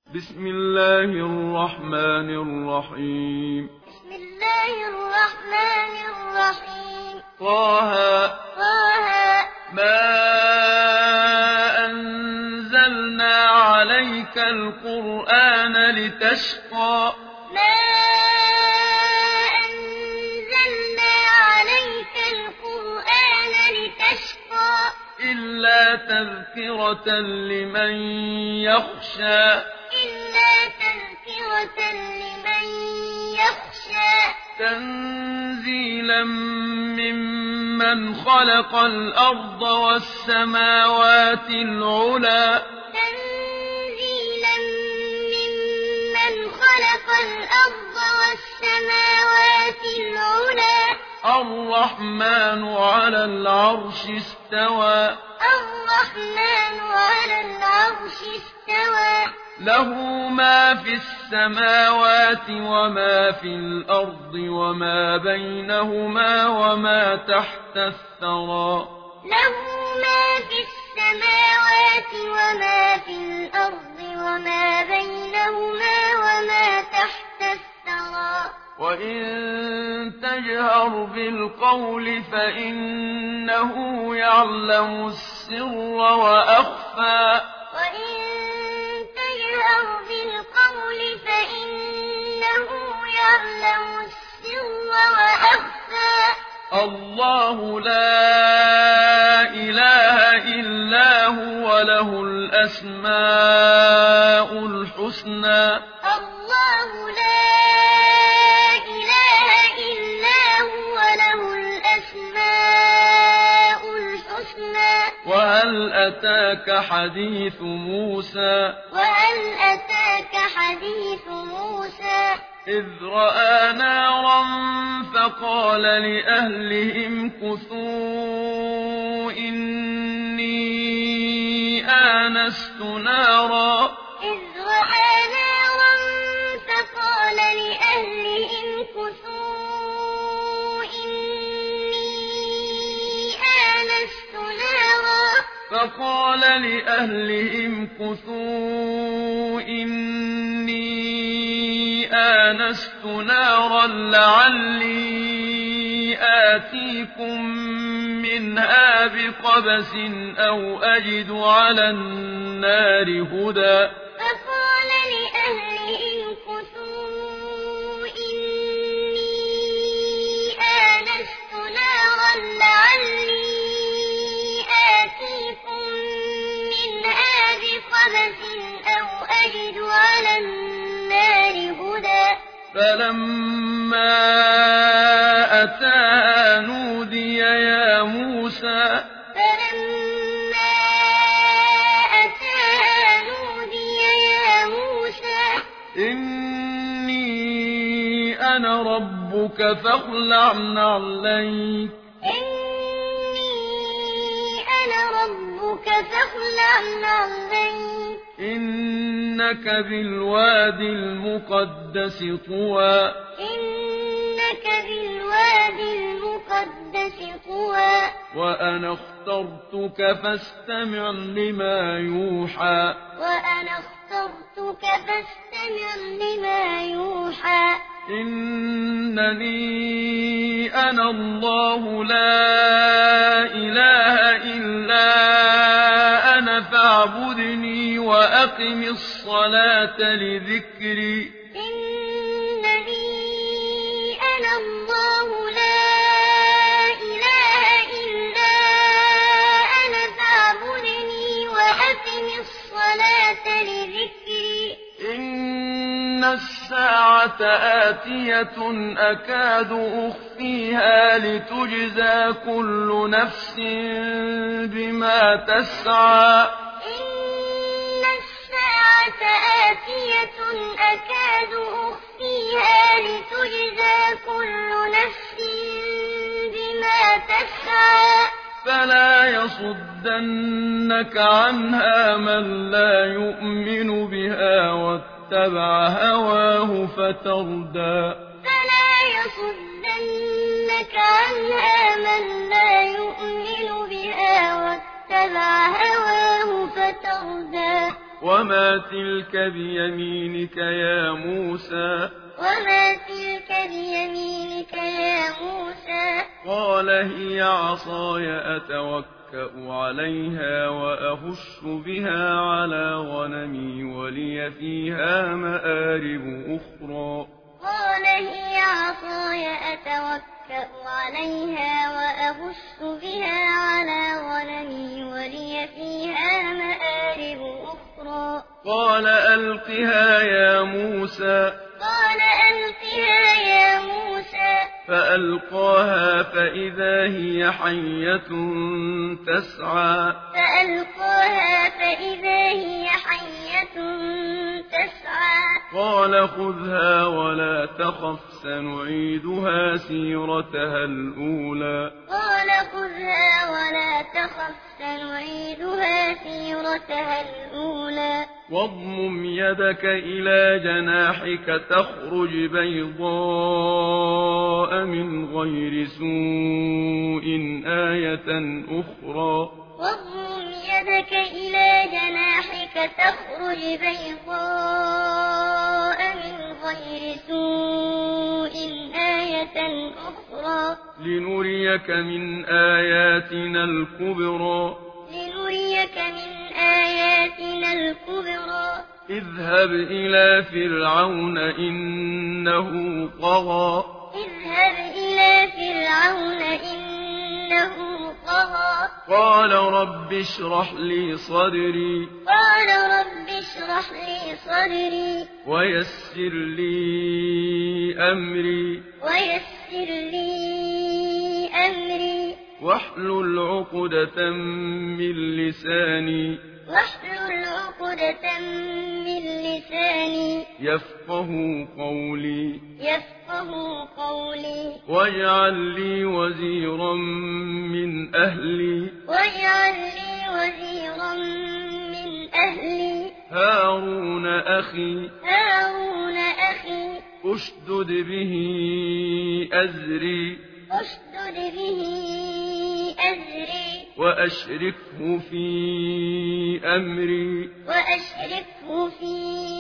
بسم الله الرحمن الرحيم. بسم الله الرحمن الرحيم. طه ما أنزلنا عليك القرآن لتشقى ما أنزلنا عليك القرآن لتشقى إلا تذكرة لمن يخشى تنزيلا ممن خلق الأرض والسماوات العلى تنزيلا ممن خلق الأرض والسماوات العلى الرحمن على العرش استوى الرحمن على العرش استوى له ما في السماوات وما في الأرض وما بينهما وما تحت الثرى له ما في السماوات وما في الأرض وما بينهما وما تحت الثرى وإن تجهر بالقول فإنه يعلم السر وأخفى وإن تجهر بالقول فإنه يعلم السر وأخفى الله لا إله إلا هو له الأسماء الحسنى الله لا إله إلا هو له الأسماء الحسنى وهل أتاك حديث موسى إذ رأى نارا فقال لأهلهم كثوا إني آنست نارا لعلي آتيكم منها بقبس أو أجد على النار هدى فقال لأهلهم كثوا إني آنست نارا لعلي آتيكم منها بقبس أو أجد على النار هدى فلما أتاها نودي يا موسى إني أنا ربك فاخلع نعليك إنك بالوادي المقدس طوى وأنا اخترتك فاستمع لما يوحى إنني أنا الله لا إله إلا أنا فاعبدني وأقم الصلاة لذكري إنني أنا الله لا إله إلا أنا فاعبدني وأقم الصلاة لذكري إن الساعة آتية أكاد أخفيها لتجزى كل نفس بما تسعى إن الساعة آتية أكاد أخفيها لتجزى كل نفس بما تسعى فلا يصدنك عنها من لا يؤمن بها واتبع هواه فتردى فلا يصدنك عنها من لا يؤمن بها واتبع هواه فتردى وما تلك بيمينك يا موسى وما تلك بيمينك يا موسى قال هي عصاي أتوكأ عليها وأهش بها على غنمي ولي فيها مآرب أخرى قال هي عصاي أتوكأ عليها وأهش بها على غنمي ولي فيها مآرب أخرى قال ألقها يا موسى قال ألقها يا موسى فألقاها فإذا هي حية تسعى فألقاها فإذا هي حية تسعى قال خذها ولا تخف سنعيدها سيرتها الأولى قال خذها ولا تخف سنعيدها سيرتها الأولى واضمم يدك إلى جناحك تخرج بيضاء من غير سوء آية أخرى واضمم يدك إلى جناحك تخرج بيضاء من غير سوء آية أخرى لنريك من آياتنا الكبرى لنريك من آياتنا الكبرى اذهب إلى فرعون إنه طغى اذهب إلى فرعون إنه طغى قال رب اشرح لي صدري قال رب اشرح لي صدري ويسر لي أمري ويسر لي أمري واحلل عقدة من لساني واحلل عقدة من لساني يفقه قولي يفقه قولي واجعل لي وزيرا من أهلي واجعل لي وزيرا من أهلي هارون أخي هارون أخي اشدد به أزري اشدد به أزري وأشركه في أمري وأشركه في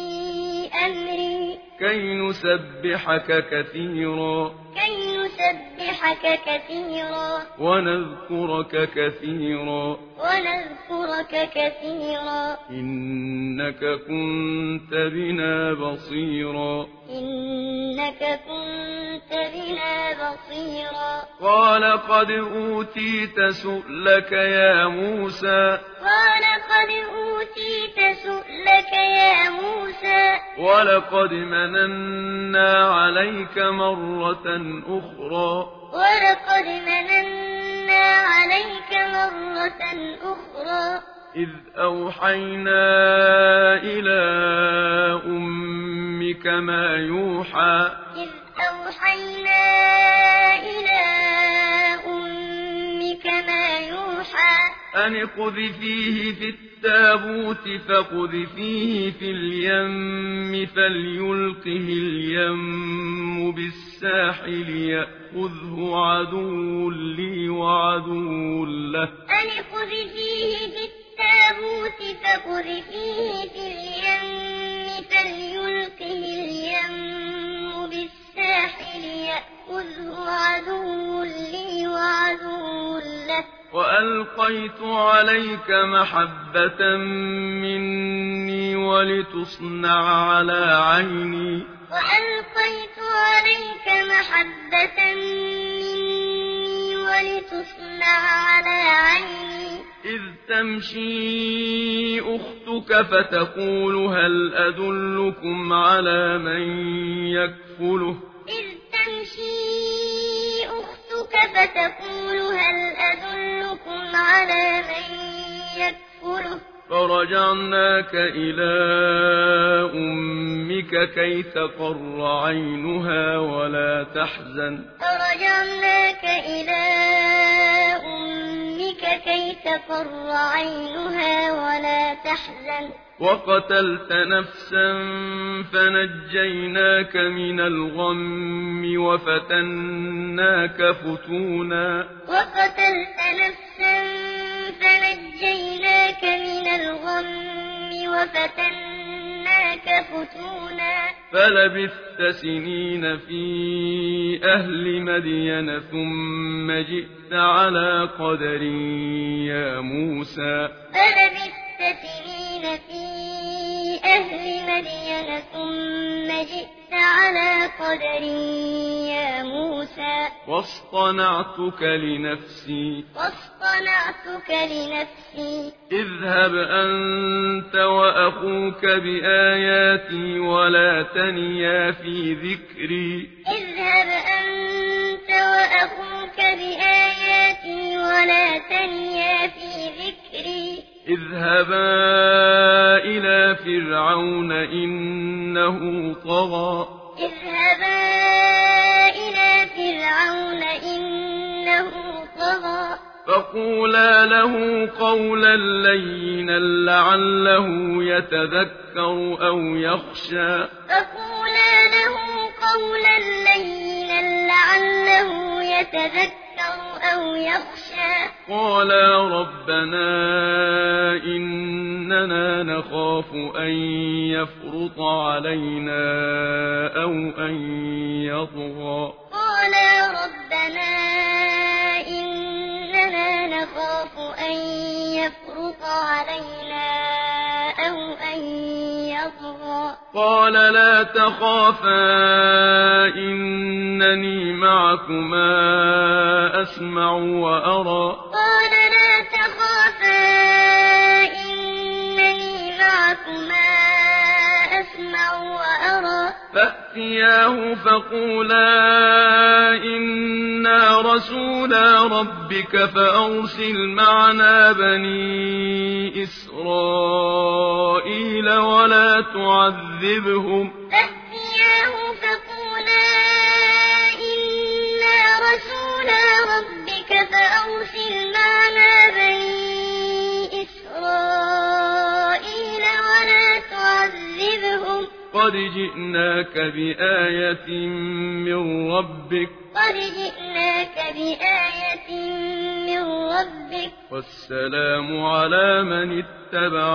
أمري كي نسبحك كثيرا كي نسبحك كثيرا ونذكرك كثيرا ونذكرك كثيرا إنك كنت بنا بصيرا إنك كنت بنا بصيرا قال قد أوتيت سؤلك يا موسى قال قد أوتيت سؤلك يا موسى ولقد مننا عليك مرة أخرى ولقد مننا عليك مرة أخرى إذ أوحينا إلى أمك ما يوحى إذ أوحينا إلى أمك ما يوحى أن اقذفيه في التابوت فاقذفيه في اليم فليلقه اليم بالساحل يأخذه عدو لي وعدو له أن اقذفيه في التابوت فاقذفيه في اليم فليلقه اليم بالساحل يأخذه عدو لي وعدو له وألقيت عليك محبة مني ولتصنع على عيني وألقيت عليك محبة مني ولتصنع على عيني إذ تمشي أختك فتقول هل أدلكم على من يكفله إذ تمشي أختك فتقول هل أدلكم على من يكفله فرجعناك إلى أمك كي تقر عينها ولا تحزن فرجعناك إلى أمك كي تقر عينها ولا تحزن وقتلت نفسا فنجيناك من الغم وفتناك فتونا وقتلت نفسا فنجيناك من الغم وفتناك فتونا فلبثت سنين في أهل مدين ثم جئت على قدر يا موسى فلبثت سنين في أهل مدين ثم جئت على قدر يا موسى واصطنعتك لنفسي اذهب أنت وأخوك بآياتي ولا تنيا في ذكري اذهب أنت وأخوك بآياتي ولا تنيا في ذكري اذهبا إلى فرعون إنه طغى اذهبا إلى فرعون إنه طغى فقولا له قولا لينا لعله يتذكر أو يخشى فقولا له قولا لينا لعله يتذكر أو يخشى قالا ربنا إننا نخاف أن يفرط علينا أو أن يطغى قالا ربنا إننا نخاف أن يفرط علينا أو أن يطغى قال لا تخافا إنني معكما أسمع وأرى قال لا تخافا إنني معكما أسمع وأرى فأتياه فقولا إنا رسولا ربك فأرسل معنا بني إسرائيل ولا تعذبهم فأتياه فقولا إنا رسولا ربك فأرسل معنا بني إسرائيل ولا تعذبهم قد جئناك بآية من ربك والسلام على من اتبع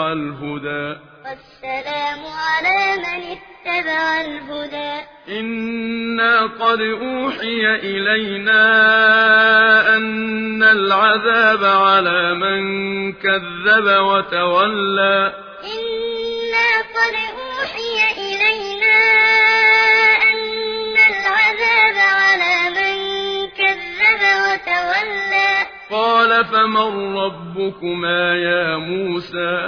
الهدى إنا قد أوحي إلينا أن العذاب على من كذب وتولى إنا قد أوحي إلينا أن العذاب على من كذب وتولى قال فمن ربكما يا موسى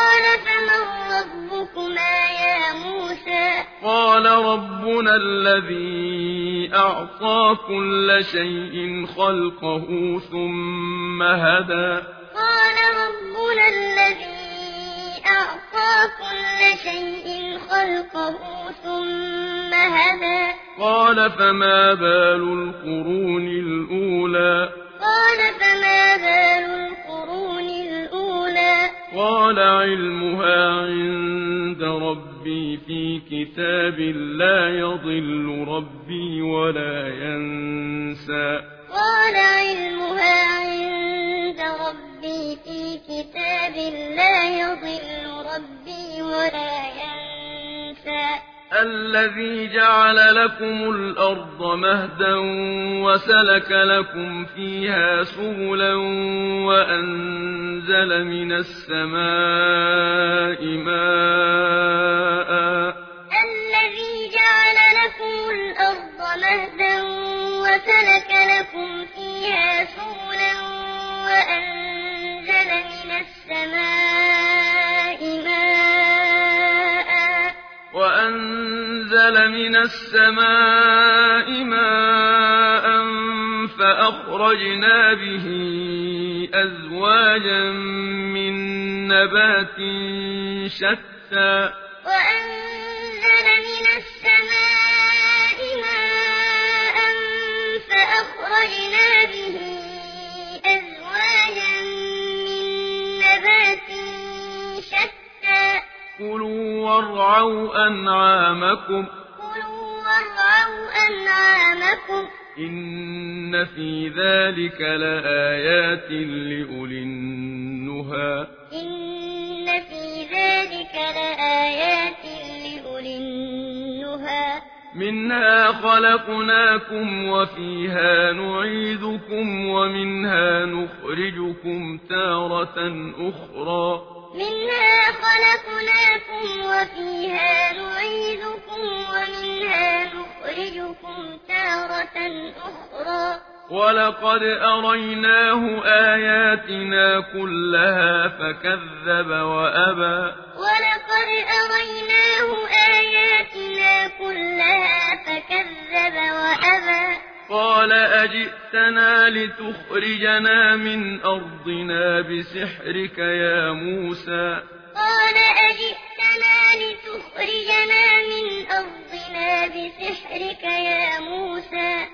قال ربنا الذي أعطى كل شيء خلقه ثم هدى قال ربنا الذي أعطى كل شيء خلقه ثم هدى قال فما بال القرون الأولى قال علمها عند ربي في كتاب لا يضل ربي ولا ينسى قال علمها عند ربي في كتاب لا يضل ربي ولا ينسى الذي جعل لكم الأرض مهدا وسلك لكم فيها سبلا وأنزل من السماء ماء الذي جعل لكم الأرض مهدا وسلك لكم فيها سبلا وأنزل من السماء ماء فأخرجنا به أزواجا من نبات شتى وأنزل من السماء ماء فأخرجنا به أزواجا من نبات شتى كلوا وارعوا أنعامكم إن في ذلك لآيات لأولي النهى إن في ذلك لآيات لأولي النهى منها خلقناكم وفيها نعيدكم ومنها نخرجكم تارة أخرى منها خلقناكم وفيها نعيدكم ومنها نخرجكم تارة أخرى ولقد أريناه آياتنا كلها فكذب وأبى ولقد أريناه آياتنا كلها فكذب وأبى قال أجئتنا لتخرجنا من أرضنا بسحرك يا موسى قال أجئتنا لتخرجنا من أرضنا بسحرك يا موسى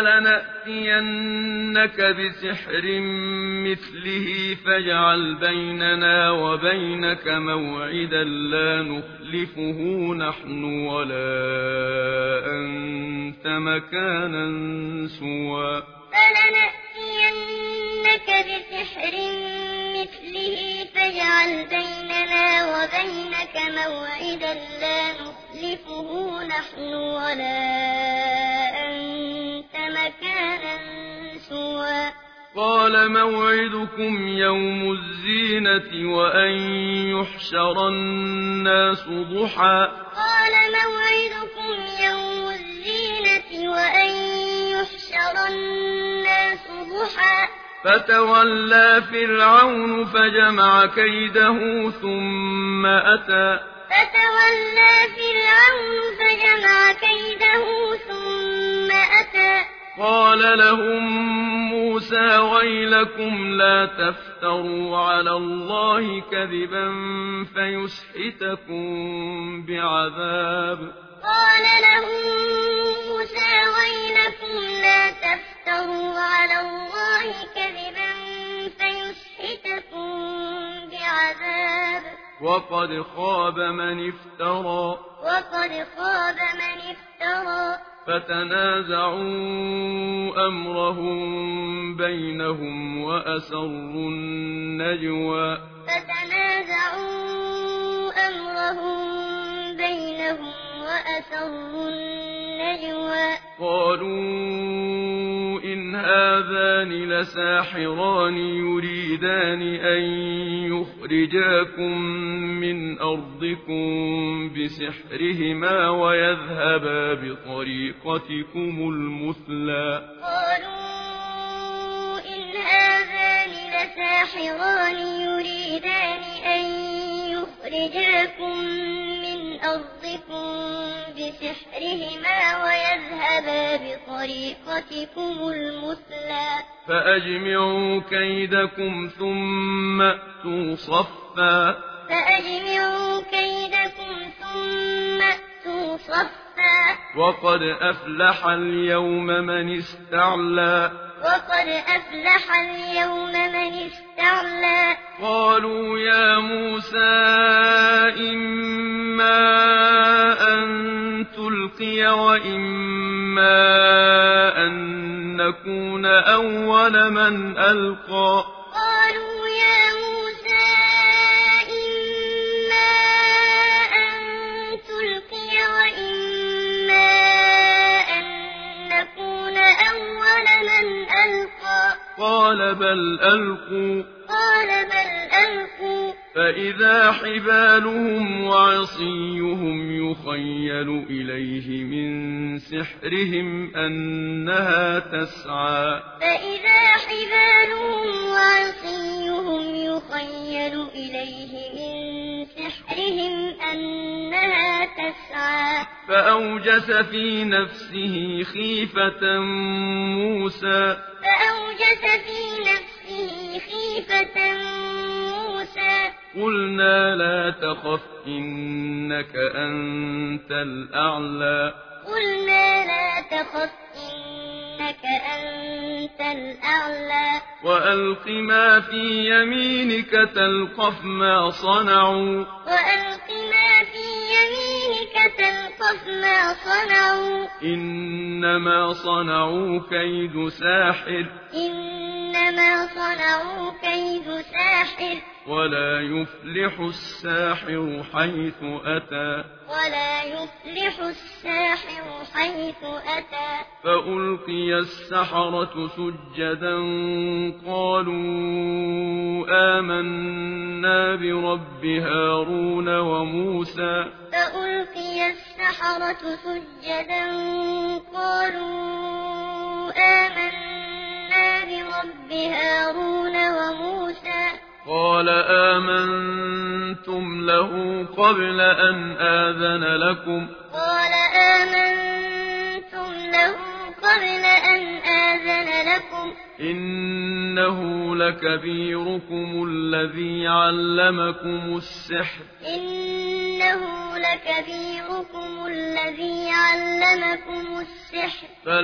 فلنأتينك بسحر مثله فاجعل بيننا وبينك موعدا لا نخلفه نحن ولا أنت مكانا سوى فلنأتينك بسحر مثله فاجعل بيننا وبينك موعدا لا نخلفه نحن ولا أنت مكانا سوى قال موعدكم يوم الزينة وأن يحشر الناس ضحى قال موعدكم يوم الزينة وأن يحشر الناس ضحى فتولى فرعون فجمع كيده ثم أتى فتولى فرعون فجمع كيده ثم أتى قال لهم موسى ويلكم لا تفتروا على الله كذبا فيسحتكم بعذاب قال لهم موسى ويلكم لا تفتروا على الله كذبا فيسحتكم بعذاب وقد خاب من افترى وقد خاب من افترى فتنازعوا أمرهم بينهم وأسروا النجوى فتنازعوا أمرهم بينهم وأسروا النجوى قالوا إن هذان لساحران يريدان أن يخرجاكم من أرضكم بسحرهما ويذهبا بطريقتكم المثلى قالوا إن هذان لساحران يريدان أن يخرجاكم من أرضكم بسحرهما ويذهبا بطريقتكم المثلى فأجمعوا كيدكم ثم أتوا صفا فأجمعوا كيدكم ثم أتوا صفا وقد أفلح اليوم من استعلى وقد أفلح اليوم من استعلى قالوا يا موسى إما أن تلقي وإما أن نكون أول من ألقى قالوا يا موسى إما أن تلقي وإما أن نكون أول من ألقى قال بل ألقوا فإذا حبالهم وعصيهم يخيل إليه من سحرهم أنها تسعى فإذا حبالهم وعصيهم يخيل إليه من سحرهم أنها تسعى فأوجس في نفسه خيفة موسى قلنا لا تخف إنك أنت الأعلى وألق ما في يمينك تلقف ما صنعوا إنما صنعوا كيد ساحر ولا يفلح الساحر حيث أتى ولا يفلح الساحر حيث أتى فألقي السحرة سجدا قالوا آمنا برب هارون وموسى فألقي السحرة سجدا قالوا آمنا برب هارون وموسى قال آمنتم له قبل أن آذن لكم قال آمنتم له قبل أن آذن لكم إنه لكبيركم الذي علمكم السحر إنه لكبيركم الذي علمكم السحر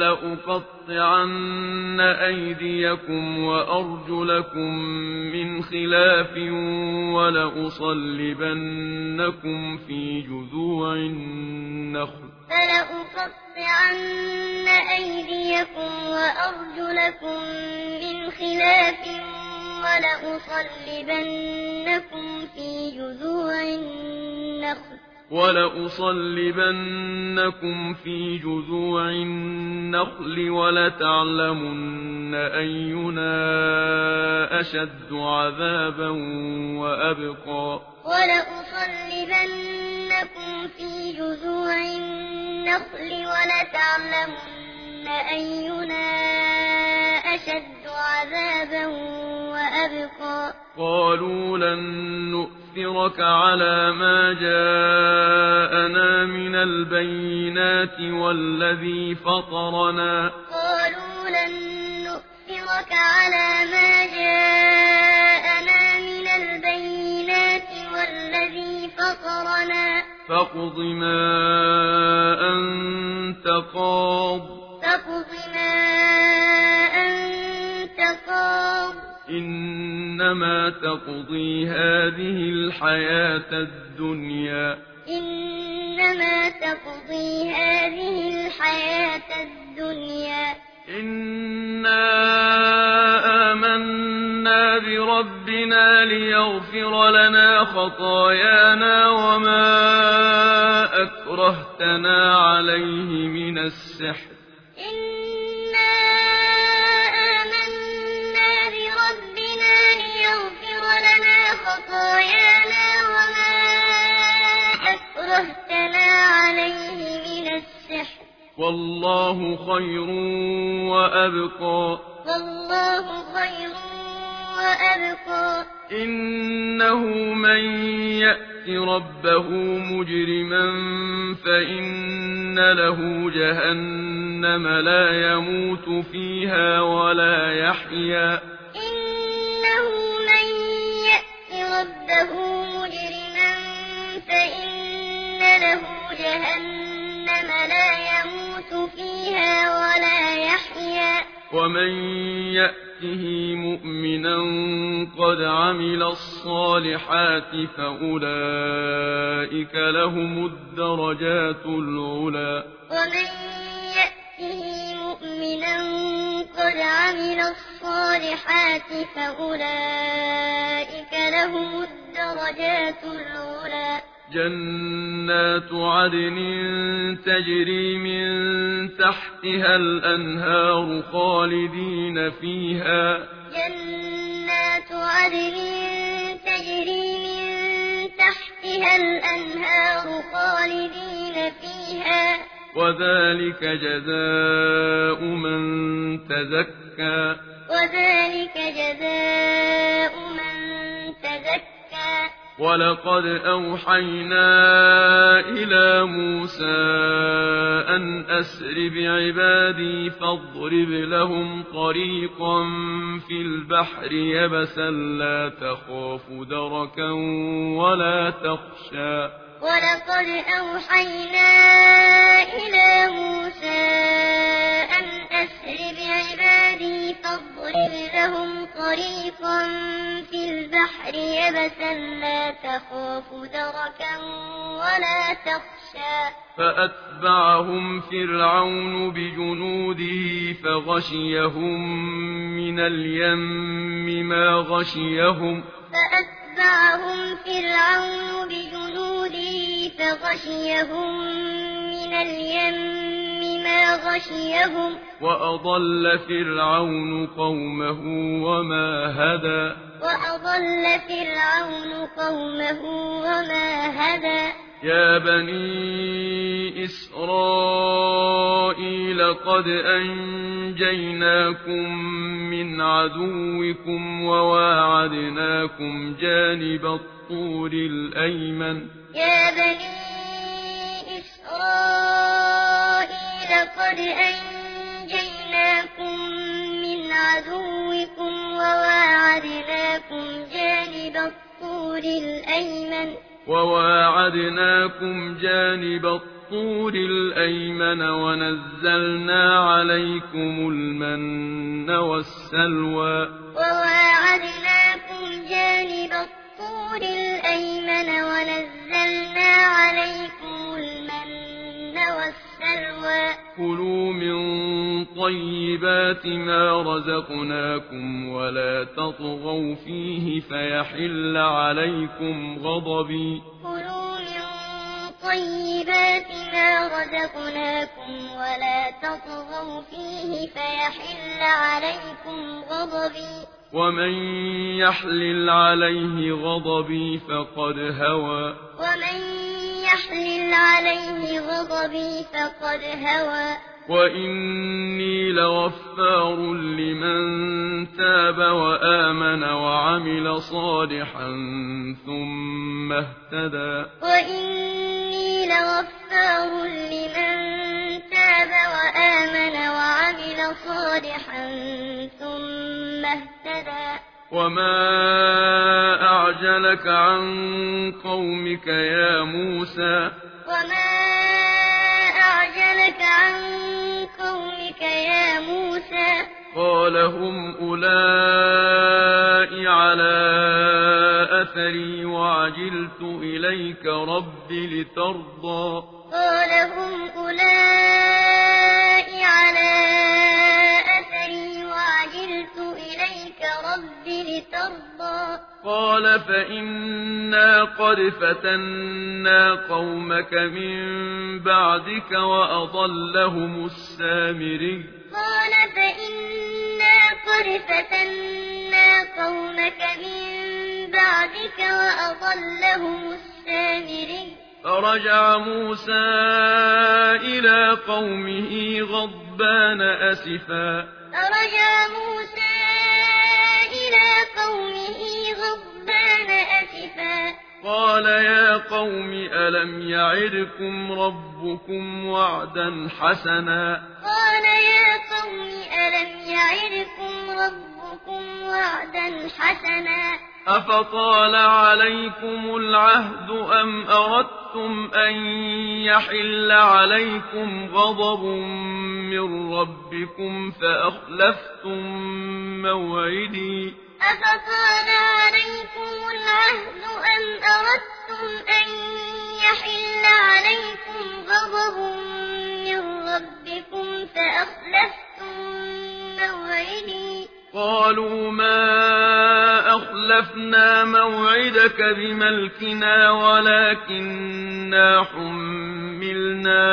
فلأقطعن أيديكم وأرجلكم من خلاف ولأصلبنكم في جذوع النخل فلأقطعن أيديكم وأرجلكم من خلاف ولأصلبنكم في جذوع النخل ولتعلمن أينا أشد عذابا وأبقى ولأصلبنكم في جذوع النخل ولتعلمن أينا أشد عذابا وأبقى قالوا لن نؤثرك على ما جاءنا من البينات والذي فطرنا قالوا لن نؤثرك على ما جاءنا من البينات والذي فطرنا فاقض ما أنت قاض إنما تقضي هذه الحياة الدنيا إنا آمنا بربنا ليغفر لنا خطايانا وما أكرهتنا عليه من السحر إنا آمنا بربنا ليغفر لنا خطايانا وما أكرهتنا عليه من السحر والله خير وأبقى إنه من يأت ربه مجرما فإن له جهنم لا يموت فيها ولا يحيا إنه من يأت ربه مجرما فإن له جهنم لا يموت فيها ولا يحيا ومن يأته مؤمنا قد عمل الصالحات فأولئك لهم الدرجات العلى ومن يأته مؤمنا قد عمل الصالحات فأولئك لهم الدرجات العلى جنات عدن تجري من تحتها الأنهار خالدين فيها جنات عدن تجري من تحتها الأنهار خالدين فيها وذلك جزاء من تزكى ولقد أوحينا إلى موسى أن أسر بعبادي فاضرب لهم طريقا في البحر يبسا لا تخاف دركا ولا تخشى ولقد أوحينا إلى موسى أن أسر بعبادي فاضرب لهم طريقا في البحر يبسا لا تخاف دركا ولا تخشى فأتبعهم فرعون بجنوده فغشيهم من اليم ما غشيهم فأتبعهم فرعون بجنوده فغشيهم من اليم ما غشيهم وأضل فرعون قومه وما هدى يا بني إسرائيل قد أنجيناكم من عدوكم وواعدناكم جانب الطور الأيمن يا بني إسرائيل قد أنجيناكم من عدوكم وواعدناكم جانب الطور الأيمن ونزلنا عليكم المن والسلوى كلوا من طيبات ما رزقناكم ولا تطغوا فيه فيحل عليكم غضبي ومن يحلل عليه غضبي فقد هوى وإني لغفار لمن تاب وآمن وعمل صالحا ثم اهتدى وما أعجلك عن قومك يا موسى قال هم أولئك على أثري وعجلت إليك رب لترضى قال فإنا قد فتنا قومك من بعدك وأضلهم السامري فرجع موسى إلى قومه غضبان أسفا قال يا قوم ألم يعدكم ربكم وعدا حسنا أفطال عليكم العهد أم أردتم أن يحل عليكم غضب من ربكم فأخلفتم موعدي قالوا ما أخلفنا موعدك بملكنا ولكننا حملنا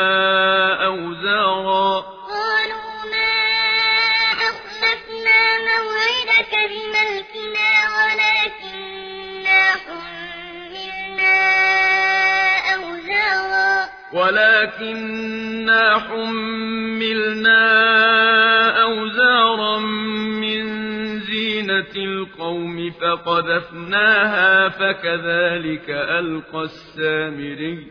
أوزارا من زينة القوم فقذفناها فكذلك ألقى السامري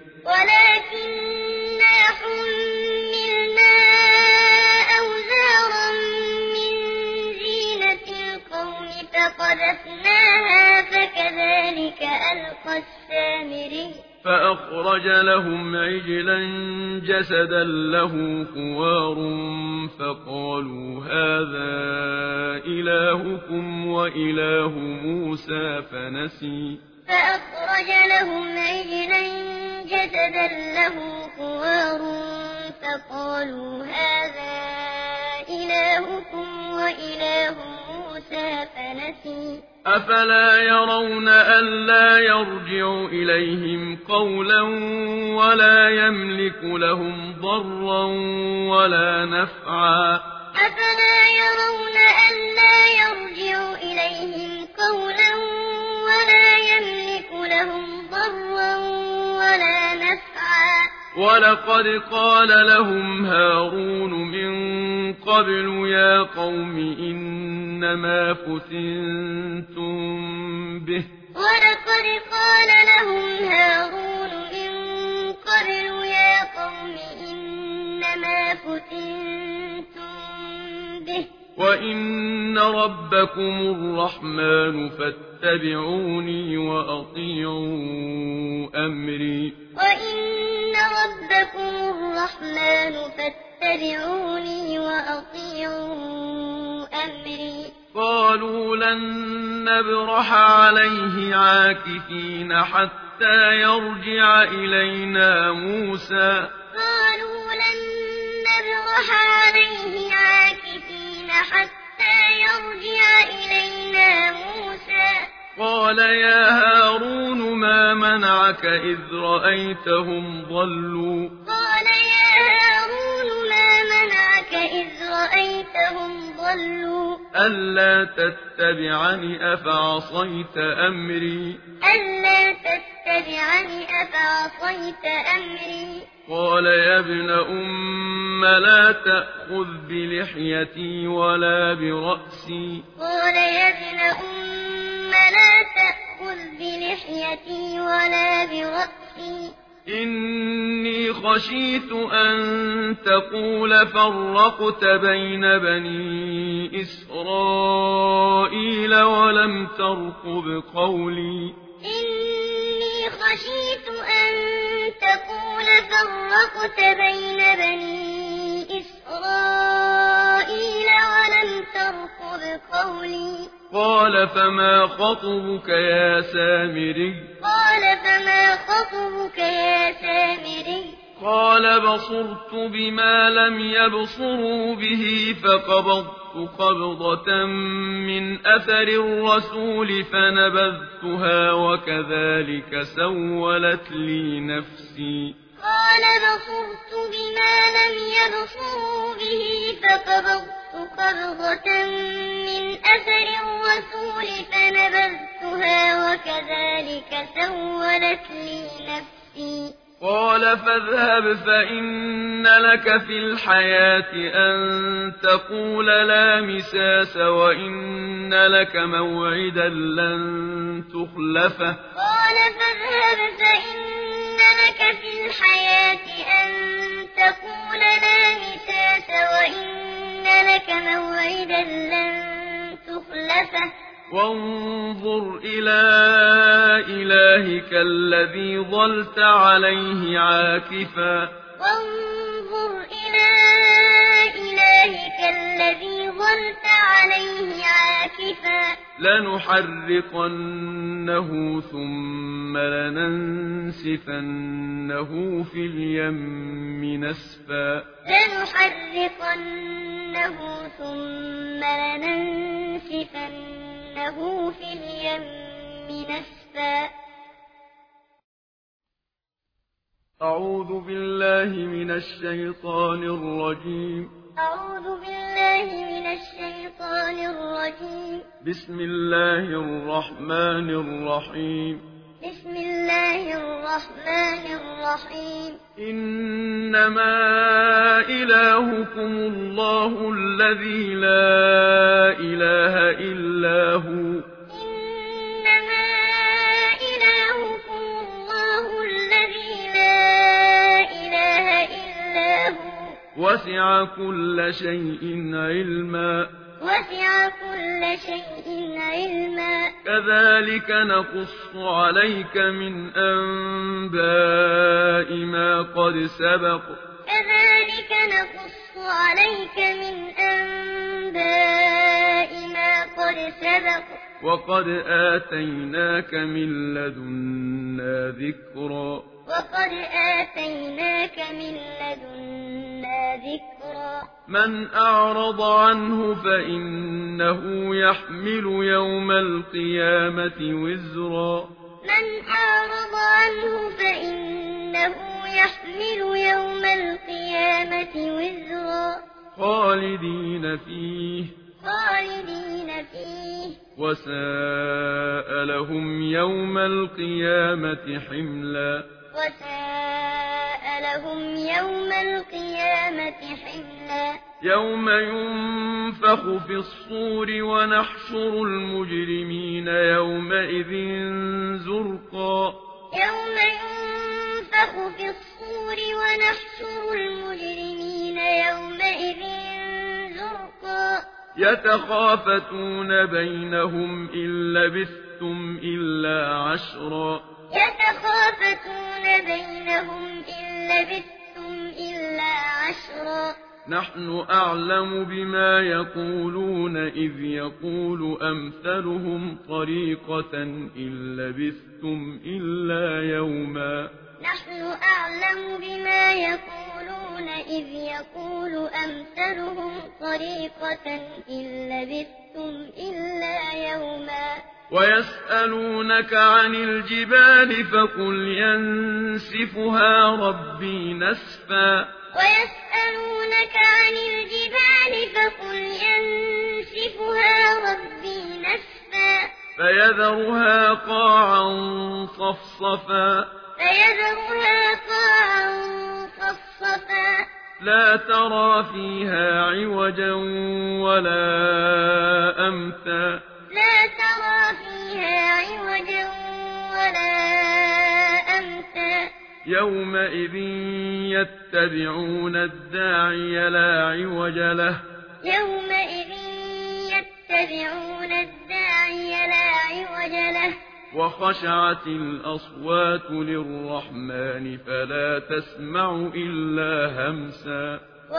فأخرج لهم عجلا جسدا له خوار فقالوا هذا إلهكم وإله موسى فنسي نسي أفلا يرون ألا يرجع إليهم قولا ولا يملك لهم ضرا ولا نفعا أفلا يرون ألا يرجع إليهم قولا ولا يملك لهم ضرا ولا نفعا ولقد قال لهم هارون من قبل يا قوم إنما فتنتم به ولقد قال لهم هارون من قبل يا قوم إنما فتنتم به وإن ربكم الرحمن فاتبعوني وأطيعوا أمري وإن ربكم الرحمن فاتبعوني وأطيعوا أمري قالوا لن نبرح عليه عاكفين حتى يرجع إلينا موسى قالوا لن نبرح عليه عاكفين حتى يرجع إلينا موسى قال يا هارون ما منعك إذ رأيتهم ضلوا قال يا هارون ما منعك إذ رأيتهم ضلوا ألا تتبعني أفعصيت أمري ألا تتبعني أفعصيت أمري قال يا ابن أم لا تأخذ بلحيتي ولا برأسي قال يا ابن أم لا تأخذ بلحيتي ولا برأسي إني خشيت أن تقول فرقت بين بني إسرائيل ولم ترقب قولي إني خشيت أن تقول فرقت بين بني إسرائيل ولم ترقب قولي قال فما خطبك يا سامري قال فما خطبك يا سامري قال بصرت بما لم يبصروا به فقبضت قبضة من أثر الرسول فنبذتها وكذلك سولت لي نفسي قال بصرت بما لم يبصروا به فقبضت قبضة من أثر الرسول فنبذتها وكذلك سولت لي نفسي قال فاذهب فإن لك في الحياة أن تقول لا مساس وإن لك موعدا لن تخلفه قال فاذهب فإن لك في الحياة أن تقول لا مساس وإن لك موعدا لن تخلفه وانظر إلى إلهك الذي ظلت عليه عاكفا وانظر إلى إلهك الذي ظلت عليه عاكفا لنحرقنه ثم لننسفنه في اليم نسفا لنحرقنه ثم لننسفنه في اليم نسفا أعوذ بالله من الشيطان الرجيم أعوذ بالله من الشيطان الرجيم بسم الله الرحمن الرحيم بسم الله الرحمن الرحيم إنما إلهكم الله الذي لا إله إلا هو إنما إلهكم الله الذي لا إله إلا هو وسع كل شيء علما وسع كل شيء علما كذلك نقص عليك من أنباء ما قد سبق كذلك نقص عليك من أنباء ما قد سبق وقد آتيناك من لدنا ذكرا وقد آتيناك من لدنا ذكرا من أعرض عنه فإنه يحمل يوم القيامة وزرا من أعرض عنه فإنه يحمل يوم القيامة وزرا خالدين فيه وساء لهم يوم القيامة حملا يوم ينفخ في الصور ونحشر المجرمين يومئذ زرقا يوم ينفخ في الصور ونحشر المجرمين يومئذ زرقا يتخافتون بينهم إن لبثتم إلا عشرا نحن أعلم بما يقولون إذ يقول أمثلهم طريقة إن لبثتم إلا يوما نحن أعلم بما يقولون إذ يقول أمثلهم طريقة إن لبثتم إلا يوما ويسألونك عن الجبال فقل ينسفها ربي نسفا فيذرها قاعا صفصفا لا ترى فيها عوجا ولا أمتا يومئذ يتبعون الداعي لا عوج له وخشعت الأصوات للرحمن فلا تسمع إلا همسا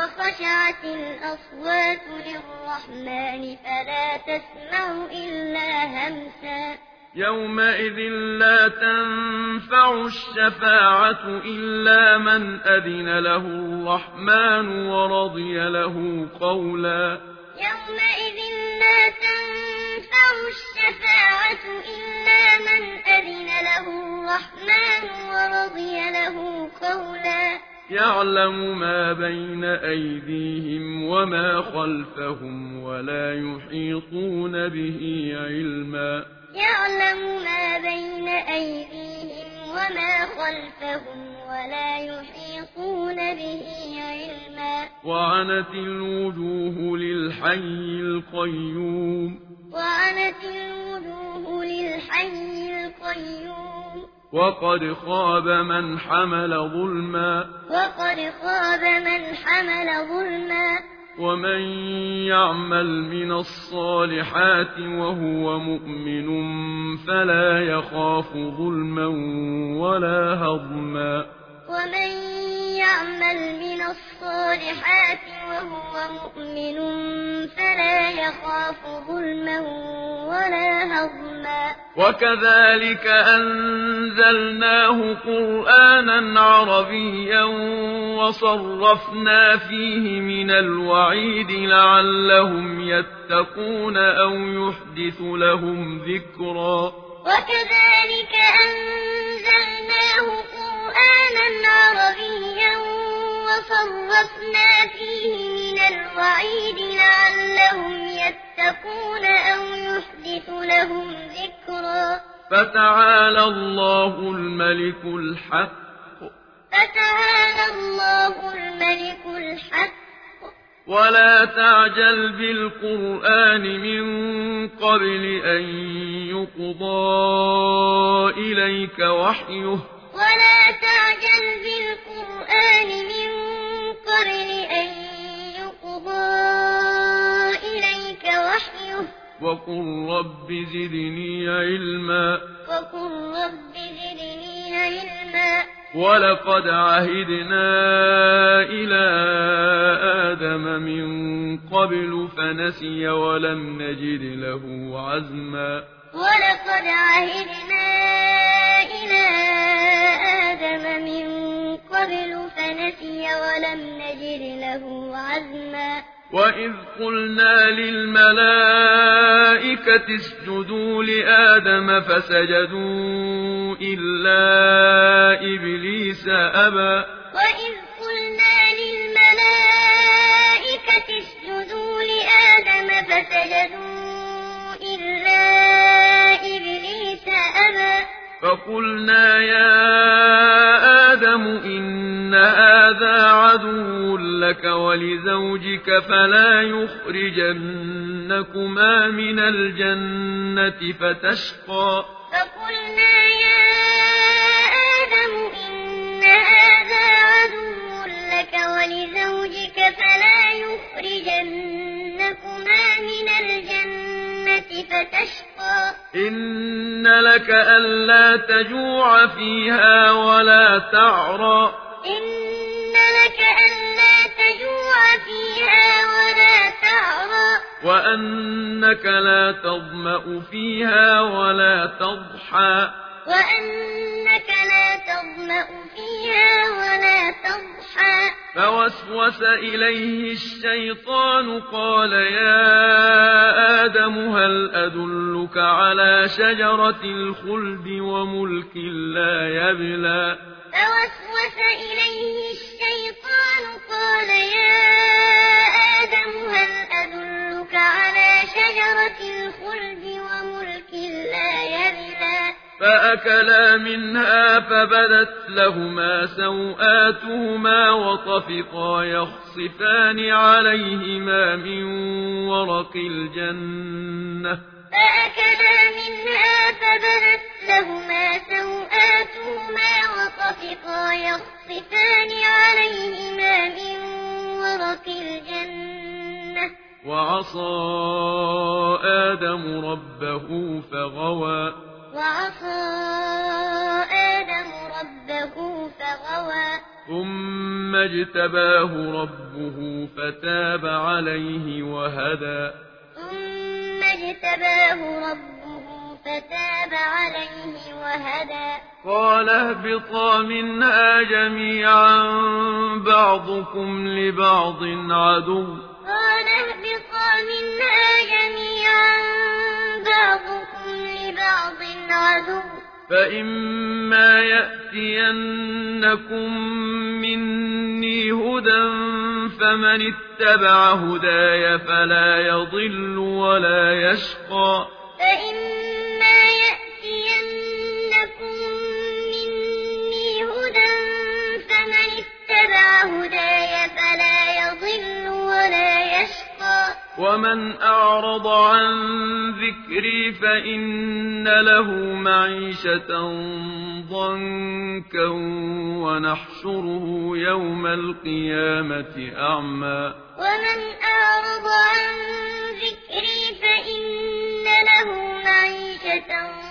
يومئذ لا تنفع الشفاعة إلا من أذن له الرحمن ورضي له قولا يعلم ما بين أيديهم وما خلفهم ولا يحيطون به علما وعنت الوجوه للحي القيوم وقد خاب من حمل ظلما ومن يعمل من الصالحات وهو مؤمن فلا يخاف ظلما ولا هضما وكذلك أنزلناه قرآنا عربيا وصرفنا فيه من الوعيد لعلهم يتقون أو يحدث لهم ذكرا وكذلك أنزلناه قرآنا عربيا وصرفنا فيه من الوعيد لعلهم يتقون أو يحدث لهم ذكرا فتعالى الله الملك الحق ولا تعجل بالقرآن من قبل أن يقضى إليك وحيه وقل رب زدني علما ولقد عهدنا إلى آدم من قبل فنسي ولم نجد له عزما ولقد عهدنا إلى آدم من قبل فنسي ولم نجد له عزما وإذ قلنا للملائكة اسجدوا لآدم فسجدوا إلا إبليس أبى وإذ قلنا للملائكة اسجدوا لآدم فسجدوا إلا إبليس أبى فقلنا يا آدم إن هذا عدو لك ولزوجك فلا يخرجنكما من الجنة فتشقى فقلنا يا آدم إن هذا عدو لك ولزوجك فلا يخرجنكما من الجنة فتشقى إن لك ألا تجوع فيها ولا تعرى إن لك ألا تجوع فيها ولا تعرى وأنك لا تظمأ فيها ولا تضحى وأنك لا تظمأ فيها ولا تضحى فوسوس إليه الشيطان قال يا آدم هل أدلك على شجرة الخلد وملك لا يبلى فوسوس إليه الشيطان قال يا آدم هل أدلك على شجرة الخلد وملك لا يبلى فأكلا منها فبدت لهما سوآتهما وطفقا يخصفان عليهما من ورق الجنة فأكلا منها فبدت لهما سوآتهما وطفقا يخصفان عليهما من ورق الجنة وعصى آدم ربه فغوى وعصى آدم ربه فغوى ثم اجتباه ربه فتاب عليه وهدى ثم اجتباه ربه فتاب عليه وهدى قال اهبطا منها جميعا بعضكم لبعض عدو قال اهبطا منها جميعا بعضكم لبعض عدو فإما يأتينكم مني هدى فمن اتبع هداي فلا يضل ولا يشقى فإما يأتينكم مني هدى فمن اتبع هداي فلا يضل ولا يشقى ومن أعرض عن ذكري فإن له معيشة ضنكا ونحشره يوم القيامة أعمى ومن أعرض عن ذكري فإن له معيشة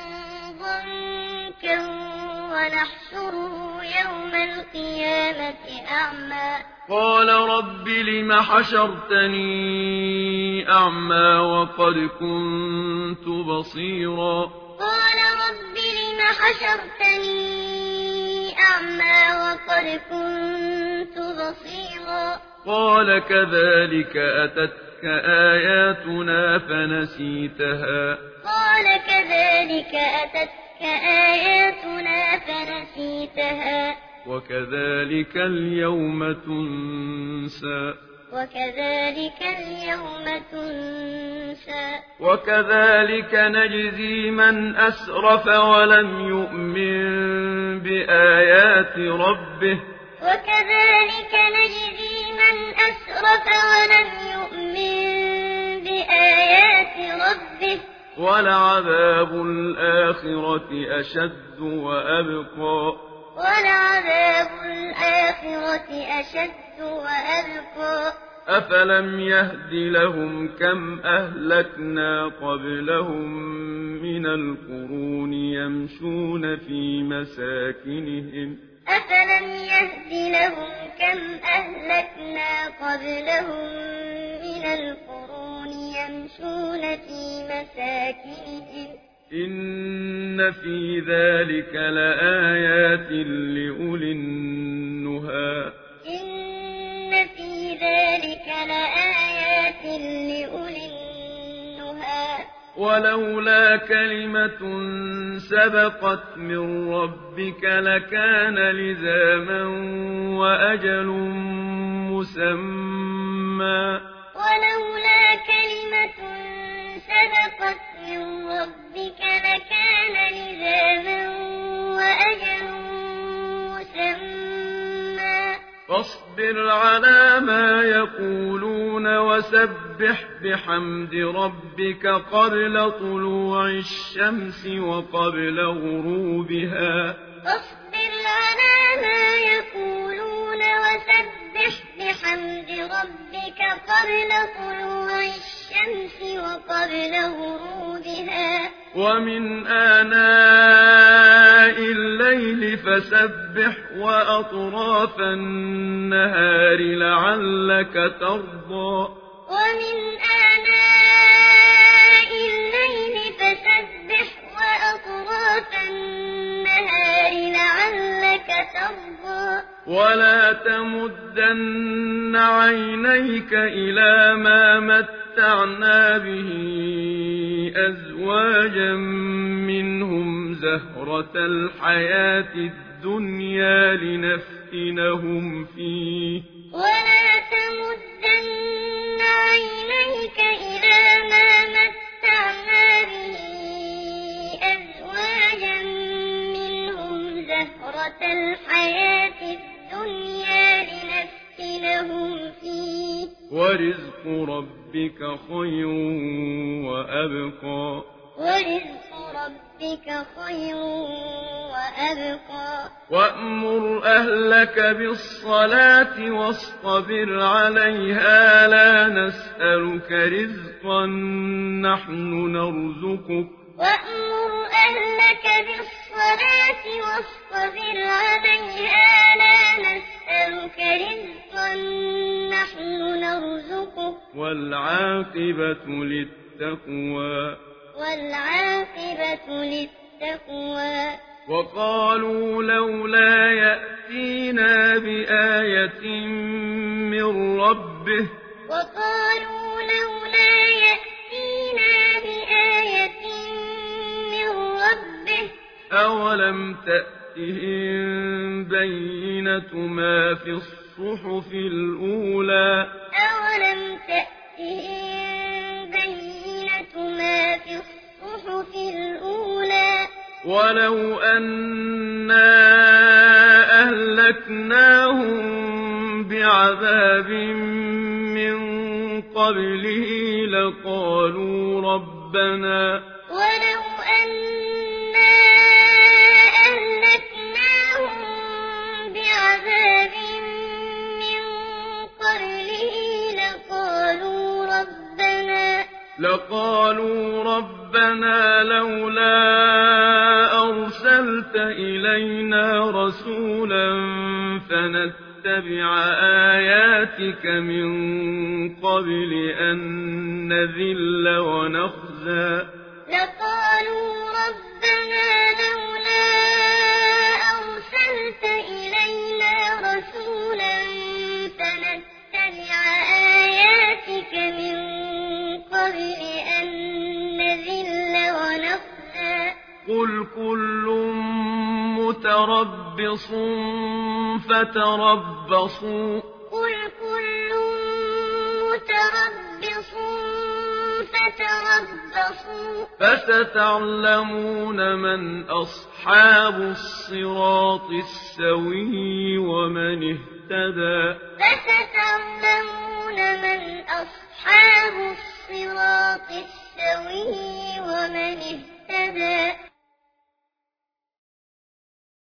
ضنكا ونحشره يوم القيامة أعمى قال رب لم حشرتني أعمى وقد كنت بصيرا قال رب لم حشرتني أعمى وقد كنت بصيرا قال كذلك أتتك آياتنا فنسيتها قال كذلك أتتك آياتنا فنسيتها وكذلك اليوم تنسى وكذلك اليوم تنسى وكذلك نجزي من أسرف ولم يؤمن بآيات ربه وكذلك نجزي من أسرف ولم يؤمن بآيات ربه ولعذاب الآخرة أشد وأبقى ولعذاب الآخرة أشد وأبقى أفلم يهد لهم كم أهلكنا قبلهم من القرون يمشون في مساكنهم أفلم يهد لهم كم أهلكنا قبلهم من القرون يمشون في مساكنهم إن في ذلك لآيات لأولي النهى إن لأولي النهى ولولا كلمة سبقت من ربك لكان لزاما وأجل مسمى ولولا كلمة سبقت من ربك لكان لزاما وأجل مسمى فاصبر على ما يقولون وسبح بحمد ربك قبل طلوع الشمس وقبل غروبها فاصبر على ما يقولون وسبح بحمد ربك قبل طلوع الشمس وقبل غروبها ومن آناء الليل فسبح وأطراف النهار لعلك ترضى ومن آناء الليل فسبح وأطراف النهار لعلك ترضى ولا تمدن عينيك إلى ما متعنا به أزواجا منهم زهرة الحياة الدنيا لنفتنهم فيه ولا تمدن عينيك إلى ما متعنا به أزواجا منهم زهرة الحياة الدنيا لنفتنهم فيه ورزق ربك خير وأبقى ورزق ربك خير وأبقى وأمر أهلك بالصلاة واصطبر عليها لا نسألك رزقا نحن نرزقك وأمر أهلك بالصلاة واصطبر عليها لا نسألك رزقا نحن نرزقك والعاقبة للتقوى والعاقبة للتقوى وقالوا لولا يأتينا بآية من ربه وقالوا لولا يأتينا بآية من ربه أولم تأتهم بينة ما في الصحف الأولى أولم تأتهم بينة ما في الصحف الأولى ولو أنا أهلكناهم بعذاب من قبله لقالوا ربنا ولو أنا أهلكناهم بعذاب من قبله لقالوا ربنا لولا أرسلت إلينا رسولا فنتبع آياتك من قبل أن نذل ونخزى لقالوا ربنا لولا أرسلت إلينا رسولا فنتبع آياتك من قبل أن نذل ونخزى قل كل متربص فتربصوا قل كل متربص فتربصوا فستعلمون من أصحاب الصراط السوي ومن اهتدى فستعلمون من أصحاب الصراط السوي ومن اهتدى